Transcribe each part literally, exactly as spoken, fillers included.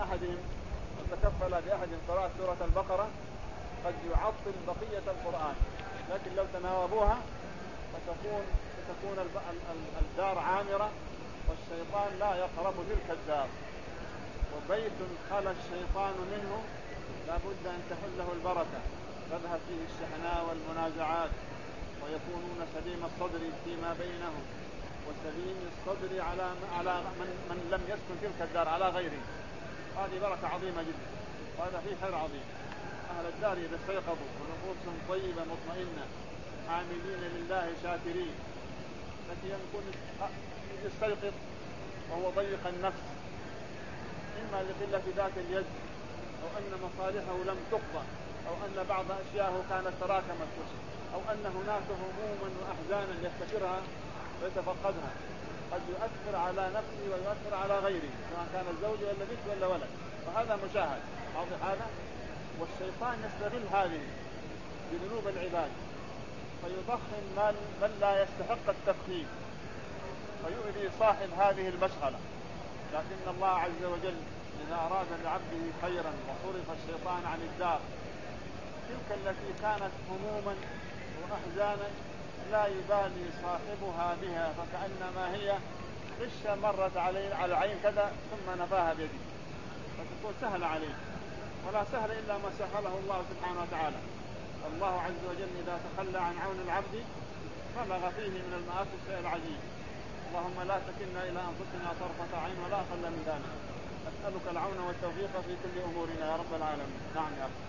أحدهم أن تكفل بأحدهم قراءة سورة البقرة قد يعطل بقية القرآن، لكن لو تناوبوها فتكون فتكون الدار عامرة والشيطان لا يقرب تلك الدار. وبيت خلى الشيطان منه لا بد أن تحله البركة، تذهب فيه الشحناء والمنازعات، ويكونون سليم الصدر فيما بينهم وسليم الصدر على على من, من لم يسكن تلك الدار على غيره. هذه بركة عظيمة جدا، وهذا فيه خير عظيم. أهل الدار إذا استيقظوا ونفوسهم طيبة مطمئنة عاملين لله شاكرين، لكن يكون يستيقظ وهو ضيق النفس، إما لقلة ذات اليد أو أن مصالحه لم تقضى أو أن بعض أشياءه كانت تراكمت، أو أن هناك هموما وأحزانا يفتكرها ويتفقدها، قد يؤثر على نفسه ويؤثر على غيره سواء كان الزوج ولا بنت ولا ولد، وهذا مشاهد واضح هذا. والشيطان يستغل هذه بذنوب العباد فيضخم من لا يستحق التفخيم ويؤذي صاحب هذه المشغلة. لكن الله عز وجل إذا أراد لعبده خيرا وصرف الشيطان عن الدار تلك التي كانت هموما وأحزانا لا يبالي صاحبها بها، فكأنما هي قشة مرت عليه على العين كذا ثم نفاها بيده، فتكون سهلة عليه، ولا سهل إلا ما سهله الله سبحانه وتعالى. الله عز وجل إذا تخلى عن عون العبد بلغ فيه من المآسي الشيء العجيب. اللهم لا تكلنا إلى أنفسنا طرفة عين ولا أقل من ذلك. أسألك العون والتوفيق في كل أمورنا يا رب العالمين. نعم يا أخي.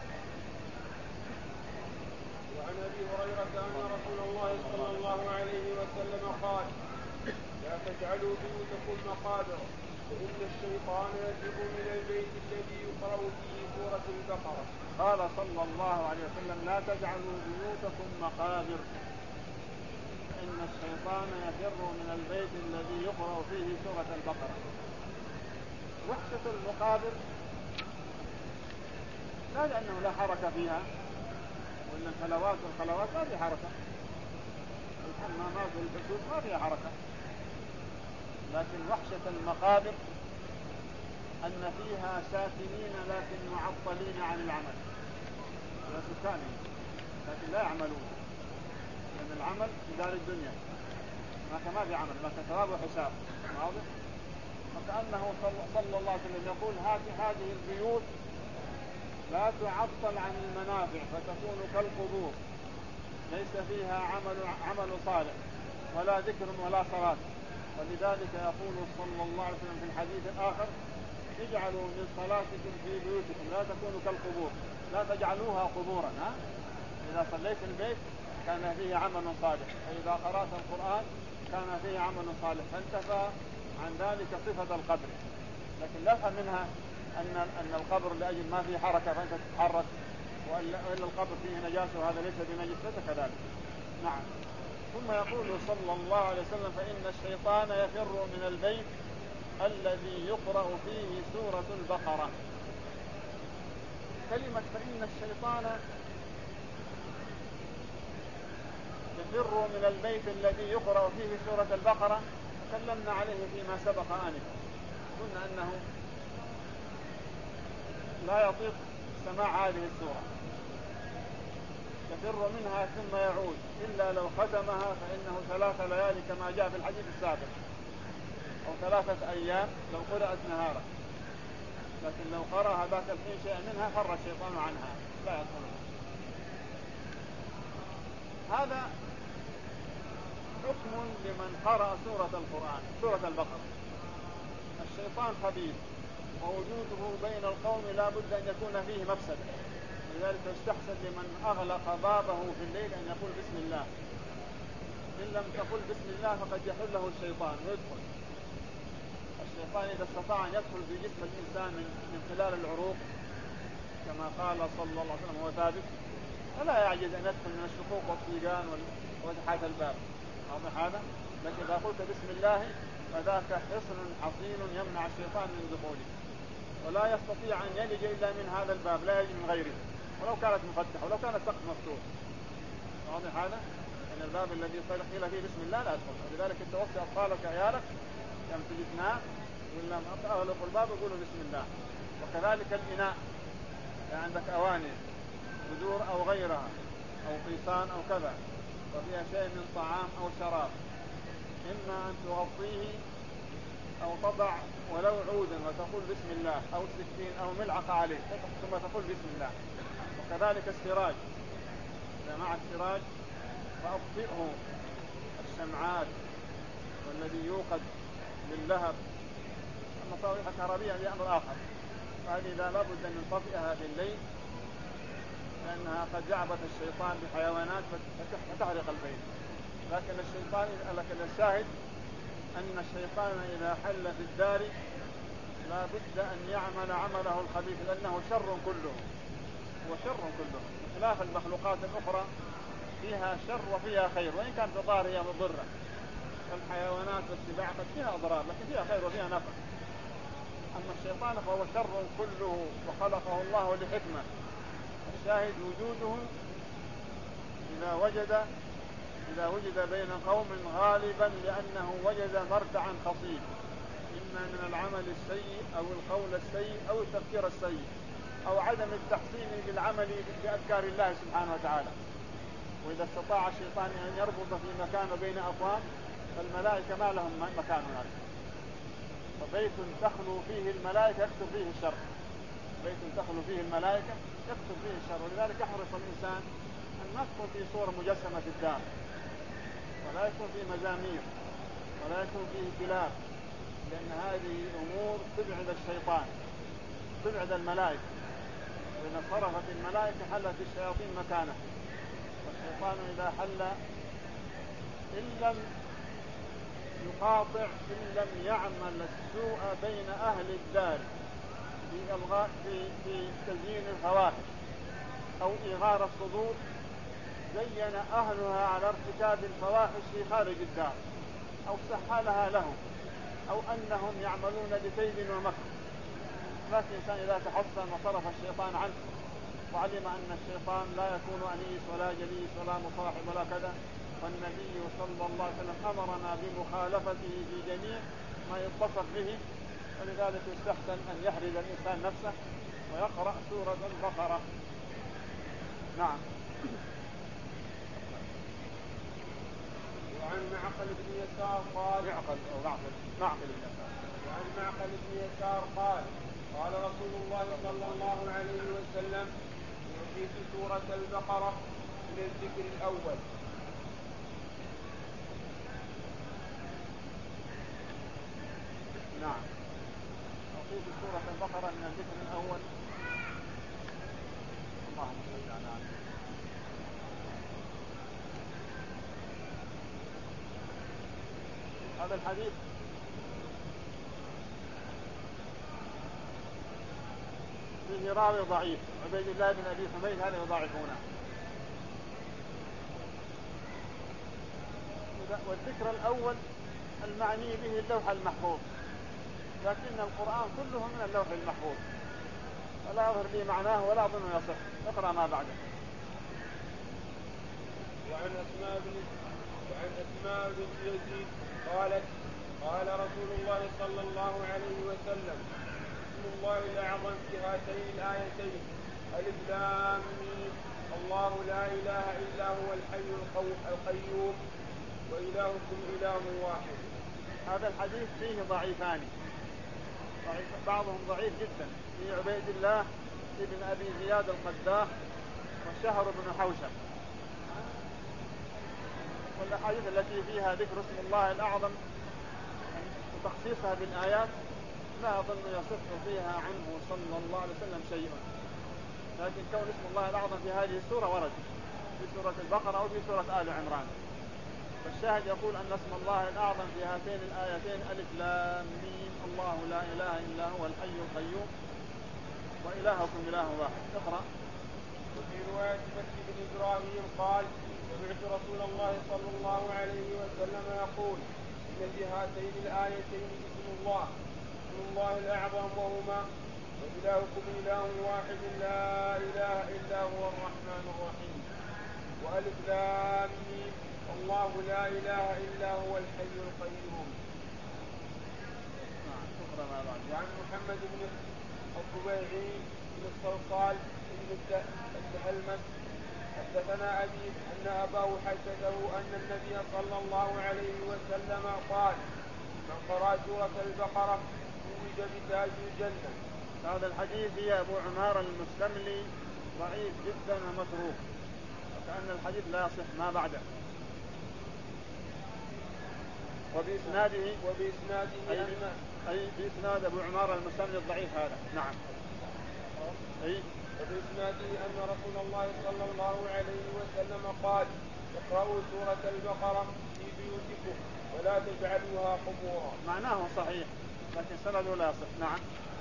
وعن أبي هريرة أن رسول الله صلى الله عليه وسلم قال: لا تجعلوا بيوتكم مقابر فإن الشيطان يجب من البيت الذي يقرأ فيه سورة البقرة. قال صلى الله عليه وسلم: لا تجعلوا بيوتكم مقابر فإن الشيطان يفر من البيت الذي يقرأ فيه سورة البقرة. وحشة المقابر لا لأنه لا حركة فيها، وإن الخلوات والخلوات ما في حركة، الحمامات والبسوط ما فيها حركة، لكن وحشة المقابر أن فيها ساكنين لكن معطلين عن العمل، وسكانين لكن لا يعملون، لأن العمل في دار الدنيا ما في عمل، لكن ثواب وحساب واضح. وكأنه صلى الله عليه وسلم يقول: هذه البيوت لا تعطل عن المنافع فتكون كالقبور، ليس فيها عمل عمل صالح ولا ذكر ولا صلاة. ولذلك يقول صلى الله عليه وسلم في الحديث الآخر: اجعلوا من صلاتكم في بيوتكم لا تكونوا كالقبور، لا تجعلوها قبورا. ها؟ إذا صليت البيت كان فيه عمل صالح، وإذا قرأت القرآن كان فيه عمل صالح، فانتفى عن ذلك صفة القبر. لكن لا يفهم منها أن أن القبر لأجل ما فيه حركة فأنت تتحرك، وإلا القبر فيه نجاسة وهذا ليس بنجس، ليس كذلك. نعم. ثم يقول صلى الله عليه وسلم: فإن الشيطان يفر من البيت الذي يقرأ فيه سورة البقرة. كلمة فإن الشيطان يفر من البيت الذي يقرأ فيه سورة البقرة تكلمنا عليه فيما سبق آنفا، قلنا أنه لا يطيق سماع هذه السورة، يفر منها ثم يعود إلا لو ختمها فإنه ثلاث ليالي كما جاء في الحديث السابق، أو ثلاثة أيام لو قرأت نهارا، لكن لو قرأها ذاك الحين شيء منها فر الشيطان عنها لا يدخلها. هذا حكم لمن قرأ سورة القرآن سورة البقرة. الشيطان خبيث ووجوده بين القوم لا بد أن يكون فيه مفسدة، لذلك يستحسن لمن أغلق بابه في الليل أن يقول بسم الله. إن لم تقل بسم الله فقد يحل له الشيطان ويدخل. الشيطان إذا استطاع أن يدخل في جسم الإنسان من خلال العروق كما قال صلى الله عليه وسلم هو ثابت، فلا يعجز أن يدخل من الشقوق والصيغان وفتحات الباب. واضح هذا؟ لكن إذا قلت بسم الله فذاك حصن حصين يمنع الشيطان من دخوله، ولا يستطيع أن يلج إلا من هذا الباب، لا يلج من غيره ولو كانت مفتحة ولو كان السقف مفتوح. واضح هذا؟ أن الباب الذي قيل فيه بسم الله لا يدخل. ولذلك توصي أطفالك عيالك لم تجدنا ولا أغلق الباب يقولوا بسم الله. وكذلك الإناء، يعني عندك أواني بدور أو غيرها أو قيصان أو كذا وفيها شيء من طعام أو شراب، إما أن تغطيه أو تضع ولو عودا وتقول بسم الله أو سكين أو ملعقة عليه ثم تقول بسم الله. وكذلك السراج، إذا معك سراج فأطفئه، الشمعات والذي يوقد باللهب. المصابيح الكهربية هذه أمر آخر، فهذه لا بد أن نطفئها في الليل لأنها قد يعبث الشيطان بحيوانات فتحرق البيت. لكن الشيطان لكن الشاهد أن الشيطان إذا حل في الدار لا بد أن يعمل عمله الخبيث لأنه شر كله، هو شر كله، خلاف المخلوقات الأخرى فيها شر وفيها خير، وإن كانت الظاهر هي مضرة. الحيوانات والسباع قد فيها أضرار لكن فيها خير وفيها نفع. أما الشيطان فهو شر كله وخلقه الله لحكمة. الشاهد وجوده إذا وجد إذا وجد بين قوم غالبا لأنه وجد مرتعا خصيب، إما من العمل السيء أو القول السيء أو التفكير السيء أو عدم التحسين بالعمل بأذكار الله سبحانه وتعالى. وإذا استطاع الشيطان أن يربط في مكان بين أقوام فالملائكة ما لهم مكان هناك. فبيت تخلو فيه الملائكة يكثر فيه الشر، بيت تخلو فيه الملائكة يكثر فيه الشر. ولذلك يحرص الإنسان أن ما تكون في صورة مجسمة في الدار، ولا يكون فيه مزامير، ولا يكون فيه كلاب، لأن هذه أمور تبعد الشيطان، تبعد الملائكة. وإذا صرفت الملائكة حلت الشياطين مكانه. والشيطان إذا حل إن لم يقاطع إن لم يعمل السوء بين أهل الدار في إلغاء في في تزيين الفواحش أو إغار الصدور، زين أهلها على ارتكاب الفواحش في خارج الدار أو سهلها لهم أو أنهم يعملون بكيد ومكر. لكن الإنسان إذا تحسن وصرف الشيطان عنه وعلم أن الشيطان لا يكون أنيس ولا جليس ولا مصاحب ولا كذا، فالنبي صلى الله عليه وسلم أمرنا بمخالفته في جميع ما يتصف به. ولذلك يستحسن أن يحرز الإنسان نفسه ويقرأ سورة البقرة. نعم. وعن معقل بن يسار قال معقل أو معقل معقل بن يسار وعن معقل بن يسار قال قال رسول الله صلى الله عليه وسلم يعطيك سورة البقرة من الذكر الأول. نعم، أعطيك سورة البقرة من الذكر الأول. اللهم صل على محمد. هذا الحديث فيه راوي ضعيف، عبيد الله بن أبي حميد، هذا يضاعفونه. والذكر الأول المعني به اللوح المحفوظ، لكن القرآن كله من اللوح المحفوظ، ولا أظهر لي معناه ولا أظن يصح. اقرأ ما بعده. وعن أسماء بن وعن أسماء بنت يزيد قالت قال رسول الله صلى الله عليه وسلم اسم الله الأعظم في هاتين الآيتين ألف لام ميم الله لا إله إلا هو الحي القيوم وإلهكم إله واحد. هذا الحديث فيه ضعيفان، ضعيف بعضهم ضعيف جدا، في عبيد الله ابن أبي زياد القداح وشهر بن حوشب. والأحاديث التي فيها ذكر اسم الله الأعظم وتخصيصها بالآيات لا أظن يصح فيها عنه صلى الله عليه وسلم شيء. لكن كون اسم الله الأعظم في هذه السورة ورد في سورة البقرة أو في سورة آل عمران. فالشاهد يقول أن اسم الله الأعظم في هاتين الآيتين ألف لام ميم الله لا إله إلا هو الحي القيوم وإلهكم إله واحد. اقرأ. وفي رواية بكر بن إبراهيم قال سمعت رسول الله صلى الله عليه وسلم يقول إن في هاتين الآيتين اسم الله اسم الله الأعظم وهما وإلهكم إله واحد لا إله إلا هو الرحمن الرحيم وألف لام ميم الله لا إله إلا هو الحي القيوم. وعن محمد بن الزبير نوفل قال ابن التهلمس حدثنا أبي أن أباه حدثه أن النبي صلى الله عليه وسلم قال من قرأ سورة البقرة زوج بتاج الجنة. هذا الحديث هي أبو عمار المستملي ضعيف جدا ومتروك وكأن الحديث لا يصح ما بعده. وبإسناده وبإسناده أي, أن أي بإسناد أبو عمار المستملي الضعيف هذا. نعم. أي وبإسناده أن رسول الله صلى الله عليه وسلم قال اقرأوا سورة البقرة في بيوتكم ولا تجعلوها قبورا. معناه صحيح لكن سنده لا يصح. نعم.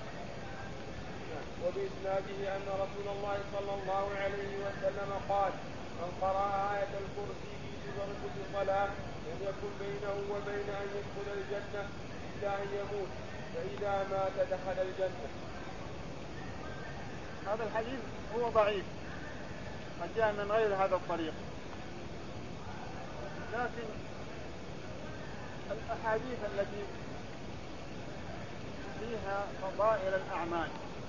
وبإسناده أن رسول الله صلى الله عليه وسلم قال من قرأ آية الكرسي في سور كل صلاة لم يكن بينه وبين أن يدخل الجنة إلا أن يموت فإذا مات دخل الجنة. هذا الحديث هو ضعيف قد جاء من غير هذا الطريق، لكن الأحاديث التي فيها فضائل الأعمال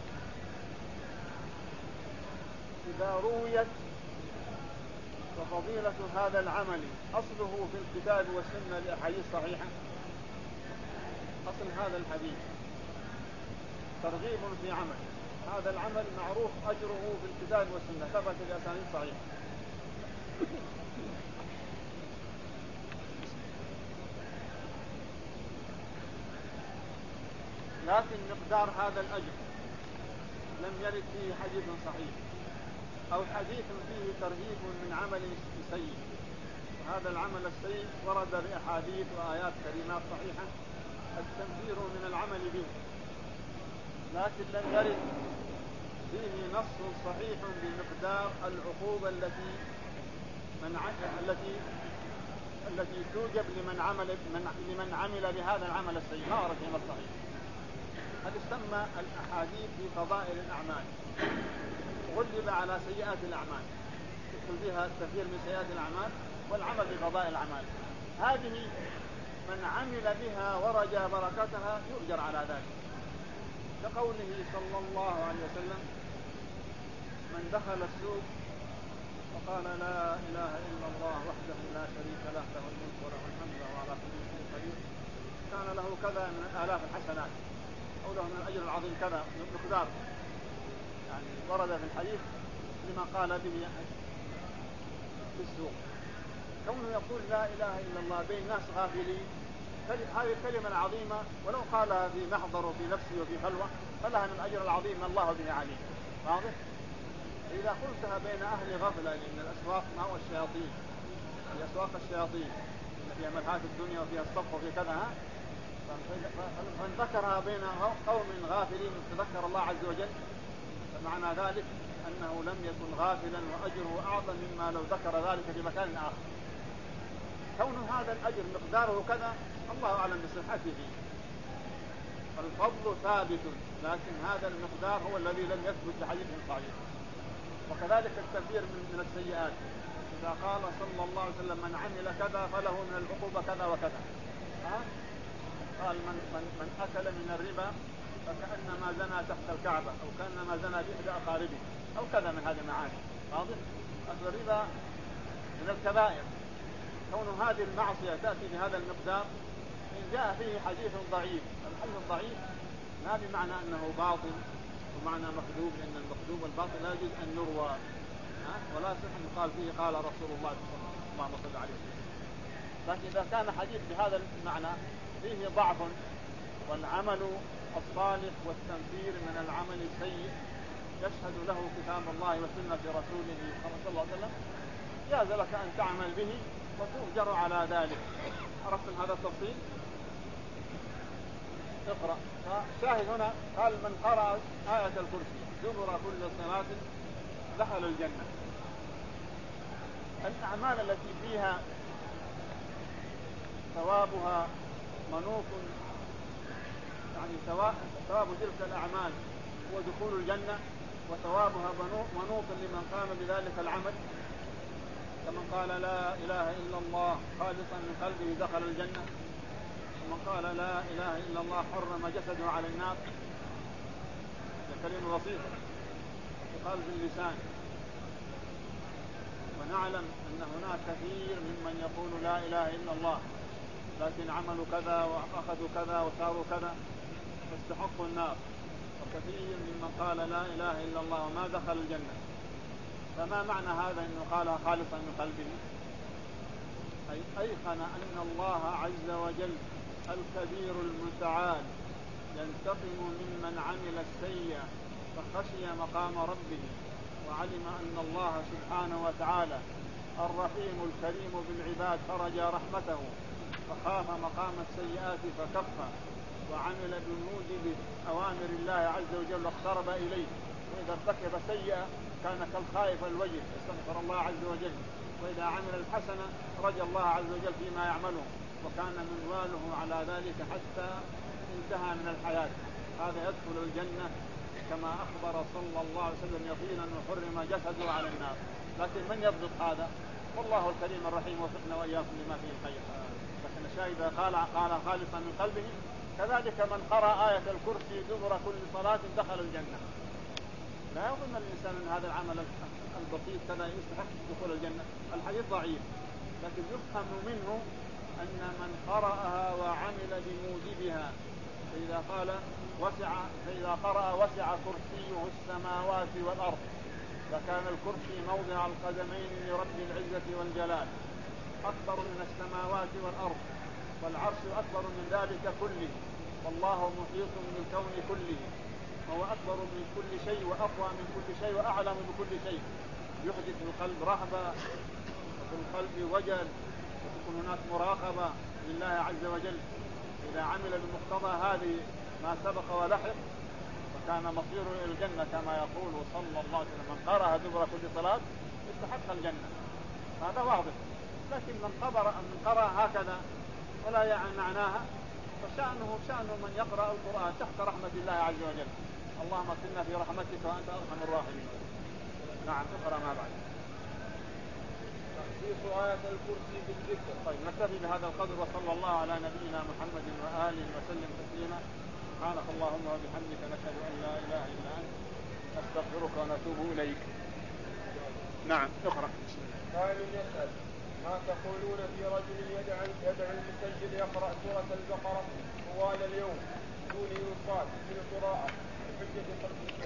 إذا رويت وفضيلة هذا العمل أصله في الكتاب والسنة لأحاديث صحيحة. أصل هذا الحديث ترغيب في عمل، هذا العمل معروف أجره في الكتاب والسنة ثبت بأسانيد صحيحة. لكن مقدار هذا الأجر لم يرد فيه حديث صحيح أو حديث فيه ترهيب من عمل سيء. هذا العمل السيء ورد بأحاديث وآيات كريمات صحيحة التنفير من العمل به، لكن لم يرد فيه نص صحيح بمقدار العقوبة التي من التي التي توجب لمن عمل لمن عمل بهذا العمل السيء، ما ورد فيه نص صحيح. هذا يسمى الأحاديث في فضائل الأعمال، غلب على سيئات الأعمال، يدخل فيها التكفير من سيئات الأعمال والعمل بفضائل الأعمال. هذه من عمل بها ورجى بركتها يؤجر على ذلك، كقوله صلى الله عليه وسلم من دخل السوق وقال لا إله إلا الله وحده لا شريك له له الملك وله الحمد وهو على كل شيء قدير كان له كذا من آلاف الحسنات أو له من الأجر العظيم كذا مقدار، يعني ورد في الحديث لما قال به في السوق. كونه يقول لا إله إلا الله بين ناس غافلين، هذه الكلمة العظيمة ولو قالها في محضر وفي نفسه وفي خلوة فلها من الأجر العظيم ما الله به عليه. واضح؟ إذا قلتها بين أهل غفلة، لأن الأسواق ما هو الشياطين، هي أسواق الشياطين فيها ملهات الدنيا وفيها الصف وفي كذا، فمن ذكرها بين قوم غافلين تذكر الله عز وجل فمعنى ذلك أنه لم يكن غافلا وأجره أعظم مما لو ذكر ذلك في مكان آخر. كون هذا الأجر مقداره كذا الله أعلم بصحته، فالفضل ثابت لكن هذا المقدار هو الذي لم يثبت بحديث صحيح. وكذلك التكفير من السيئات، إذا قال صلى الله عليه وسلم من عمل كذا فله من العقوبة كذا وكذا، ها؟ قال من, من, من أكل من الربا فكأنما زنى تحت الكعبة أو كأنما زنى بإحدى أقاربه أو كذا من هذه المعاني. واضح؟ أكل الربا من الكبائر، كون هذه المعصية تأتي بهذا المقدار إن جاء فيه حديث ضعيف. الحديث الضعيف لا بمعنى أنه باطل ومعنى مكذوب، لأن المكذوب والباطل لا يجوز أن يروى ولا يصح أن يقال فيه قال رسول الله صلى الله عليه وسلم. لكن إذا كان حديث بهذا المعنى فيه ضعف والعمل الصالح والتنفير من العمل السيء يشهد له كتاب الله وسنة رسوله صلى الله عليه وسلم، جاز لك أن تعمل به وتؤجر على ذلك. عرفتم هذا التفصيل؟ اقرأ. شاهد هنا قال من قرأ آية الكرسي دبر كل صلاة دخل الجنة. الأعمال التي فيها ثوابها منوط، يعني ثواب تلك الأعمال هو دخول الجنة وثوابها منوط لمن قام بذلك العمل، كمن قال لا إله إلا الله خالصا من قلبه دخل الجنة، ومن قال لا إله إلا الله حرم جسده على النار. كلمة بسيطة يقال باللسان. ونعلم أن هناك كثير ممن يقول لا إله إلا الله لكن عملوا كذا وأخذوا كذا وصاروا كذا فاستحقوا النار، وكثير ممن قال لا إله إلا الله وما دخل الجنة. فما معنى هذا أنه قالها خالصا من قلبه؟ أي أيقن أن الله عز وجل الكبير المتعال ينتقم ممن عمل السيئة فخشي مقام ربه، وعلم أن الله سبحانه وتعالى الرحيم الكريم بالعباد فرج رحمته فخاف مقام السيئات فكف وعمل بموجب أوامر الله عز وجل واقترب إليه. وإذا ارتكب سيئة كان كالخائف الوجه استغفر الله عز وجل، وإذا عمل الحسنة رجى الله عز وجل فيما يعمله، وكان منواله على ذلك حتى انتهى من الحياة. هذا يدخل الجنة كما أخبر صلى الله عليه وسلم يقينا وحرم جسده على النار. لكن من يضبط هذا؟ والله الكريم الرحيم وفقنا وإياكم لما فيه الخير. لكن الشاهد قال قال خالصا من قلبه. كذلك من قرأ آية الكرسي دبر كل صلاة دخل الجنة. لا يظن الإنسان أن هذا العمل البسيط كذا يستحق دخول الجنة. الحديث ضعيف، لكن يفهم منه أن من قرأها وعمل بموجبها فإذا قال وسع فإذا قرأ وسع كرسيه السماوات والأرض فكان الكرسي موضع القدمين لرب العزة والجلال أكبر من السماوات والأرض، والعرش أكبر من ذلك كله، والله محيط بالكون كله، وهو أكبر من كل شيء وأقوى من كل شيء وأعلم بكل شيء. يحدث القلب رهبة وفي القلب وجل وتكون هناك مراقبة لله عز وجل. إذا عمل بمقتضى هذه ما سبق ولحق فكان مصيره إلى الجنة كما يقول صلى الله عليه وسلم من قرأ دبر كل صلاة استحق الجنة. هذا واضح. لكن من قرأ من قرأ هكذا ولا يعني معناها فشأنه شأن من يقرأ القرآن تحت رحمة الله عز وجل. اللهم اغفرنا في رحمتك وأنت أرحم الراحمين. نعم اقرأ ما بعد. تخصيص آية الكرسي بالذكر. طيب نكتفي بهذا القدر وصلى الله على نبينا محمد وآله وسلم تسليما. سبحانك اللهم وبحمدك نشهد أن لا إله إلا أنت نستغفرك ونتوب إليك. نعم اقرأ. قال يسأل ما تقولون في رجل يدعو يدعو المسجد يقرأ سورة البقرة طوال اليوم دون ينصات في القراءة بحجة